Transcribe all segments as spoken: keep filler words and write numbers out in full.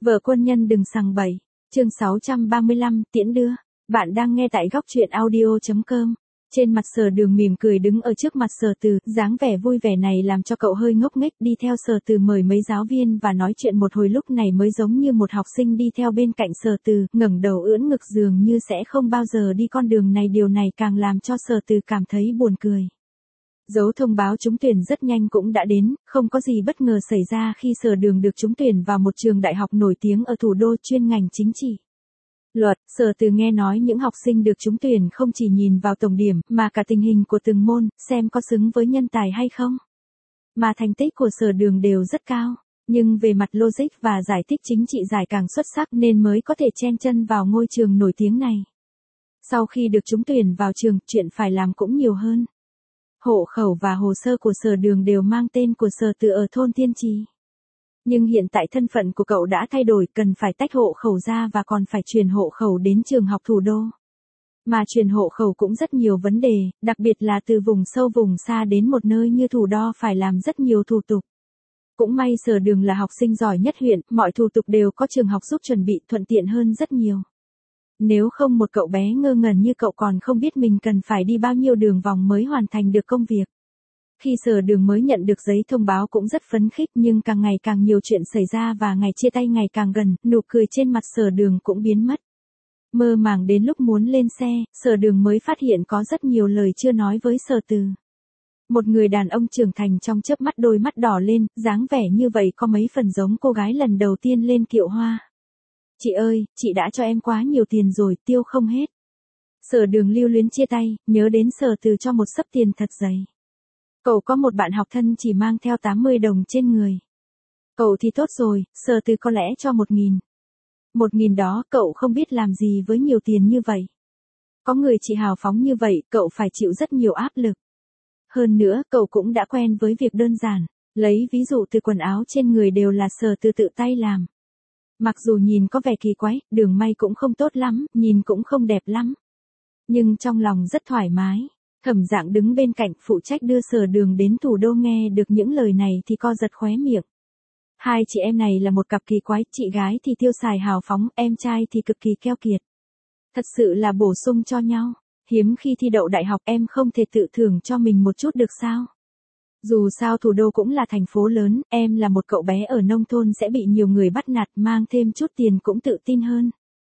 Vợ quân nhân đừng sằng bậy. Chương sáu trăm ba mươi lăm, tiễn đưa. Bạn đang nghe tại góc truyện audio chấm com. Trên mặt Sở Đường mỉm cười đứng ở trước mặt Sở Từ, dáng vẻ vui vẻ này làm cho cậu hơi ngốc nghếch, đi theo Sở Từ mời mấy giáo viên và nói chuyện một hồi lúc này mới giống như một học sinh đi theo bên cạnh Sở Từ, ngẩng đầu ưỡn ngực dường như sẽ không bao giờ đi con đường này, điều này càng làm cho Sở Từ cảm thấy buồn cười. Dấu thông báo trúng tuyển rất nhanh cũng đã đến, không có gì bất ngờ xảy ra khi Sở Đường được trúng tuyển vào một trường đại học nổi tiếng ở thủ đô chuyên ngành chính trị. Luật. Sở Từ nghe nói những học sinh được trúng tuyển không chỉ nhìn vào tổng điểm, mà cả tình hình của từng môn, xem có xứng với nhân tài hay không. Mà thành tích của Sở Đường đều rất cao, nhưng về mặt logic và giải thích chính trị giải càng xuất sắc nên mới có thể chen chân vào ngôi trường nổi tiếng này. Sau khi được trúng tuyển vào trường, chuyện phải làm cũng nhiều hơn. Hộ khẩu và hồ sơ của Sở Đường đều mang tên của Sở Từ ở thôn Tiên Trì. Nhưng hiện tại thân phận của cậu đã thay đổi, cần phải tách hộ khẩu ra và còn phải chuyển hộ khẩu đến trường học thủ đô. Mà chuyển hộ khẩu cũng rất nhiều vấn đề, đặc biệt là từ vùng sâu vùng xa đến một nơi như thủ đô phải làm rất nhiều thủ tục. Cũng may Sở Đường là học sinh giỏi nhất huyện, mọi thủ tục đều có trường học giúp chuẩn bị, thuận tiện hơn rất nhiều. Nếu không một cậu bé ngơ ngẩn như cậu còn không biết mình cần phải đi bao nhiêu đường vòng mới hoàn thành được công việc. Khi Sở Đường mới nhận được giấy thông báo cũng rất phấn khích, nhưng càng ngày càng nhiều chuyện xảy ra và ngày chia tay ngày càng gần, nụ cười trên mặt Sở Đường cũng biến mất. Mơ màng đến lúc muốn lên xe, Sở Đường mới phát hiện có rất nhiều lời chưa nói với Sở Từ. Một người đàn ông trưởng thành trong chớp mắt đôi mắt đỏ lên, dáng vẻ như vậy có mấy phần giống cô gái lần đầu tiên lên kiệu hoa. Chị ơi, chị đã cho em quá nhiều tiền rồi, tiêu không hết. Sở Đường lưu luyến chia tay, nhớ đến Sở Từ cho một xấp tiền thật dày. Cậu có một bạn học thân chỉ mang theo tám mươi đồng trên người. Cậu thì tốt rồi, Sở Từ có lẽ cho một nghìn. Một nghìn đó cậu không biết làm gì với nhiều tiền như vậy. Có người chỉ hào phóng như vậy, cậu phải chịu rất nhiều áp lực. Hơn nữa, cậu cũng đã quen với việc đơn giản. Lấy ví dụ từ quần áo trên người đều là Sở Từ tự tay làm. Mặc dù nhìn có vẻ kỳ quái, đường may cũng không tốt lắm, nhìn cũng không đẹp lắm. Nhưng trong lòng rất thoải mái. Thẩm Dạng đứng bên cạnh phụ trách đưa Sở Đường đến thủ đô, nghe được những lời này thì co giật khóe miệng. Hai chị em này là một cặp kỳ quái, chị gái thì tiêu xài hào phóng, em trai thì cực kỳ keo kiệt. Thật sự là bổ sung cho nhau. Hiếm khi thi đậu đại học em không thể tự thưởng cho mình một chút được sao? Dù sao thủ đô cũng là thành phố lớn, em là một cậu bé ở nông thôn sẽ bị nhiều người bắt nạt, mang thêm chút tiền cũng tự tin hơn.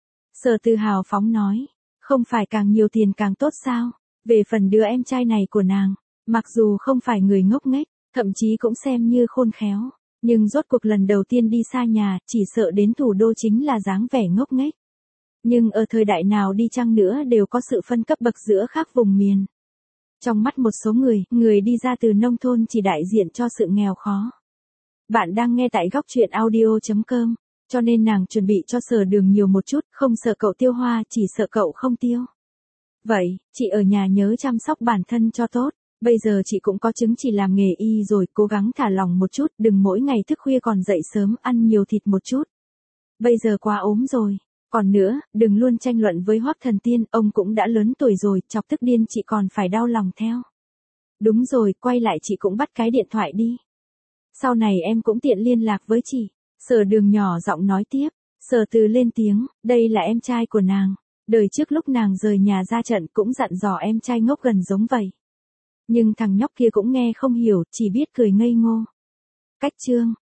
Sở Từ hào phóng nói, không phải càng nhiều tiền càng tốt sao? Về phần đứa em trai này của nàng, mặc dù không phải người ngốc nghếch, thậm chí cũng xem như khôn khéo, nhưng rốt cuộc lần đầu tiên đi xa nhà, chỉ sợ đến thủ đô chính là dáng vẻ ngốc nghếch. Nhưng ở thời đại nào đi chăng nữa đều có sự phân cấp bậc giữa các vùng miền. Trong mắt một số người, người đi ra từ nông thôn chỉ đại diện cho sự nghèo khó. Bạn đang nghe tại góc truyện audio chấm com, cho nên nàng chuẩn bị cho Sở Đường nhiều một chút, không sợ cậu tiêu hoa, chỉ sợ cậu không tiêu. Vậy, chị ở nhà nhớ chăm sóc bản thân cho tốt, bây giờ chị cũng có chứng chỉ làm nghề y rồi, cố gắng thả lỏng một chút, đừng mỗi ngày thức khuya còn dậy sớm, ăn nhiều thịt một chút. Bây giờ quá ốm rồi. Còn nữa, đừng luôn tranh luận với Hoắc Thần Tiên, ông cũng đã lớn tuổi rồi, chọc tức điên chị còn phải đau lòng theo. Đúng rồi, quay lại chị cũng bắt cái điện thoại đi. Sau này em cũng tiện liên lạc với chị. Sở Đường nhỏ giọng nói tiếp. Sở Từ lên tiếng, đây là em trai của nàng. Đời trước lúc nàng rời nhà ra trận cũng dặn dò em trai ngốc gần giống vậy. Nhưng thằng nhóc kia cũng nghe không hiểu, chỉ biết cười ngây ngô. Cách chương.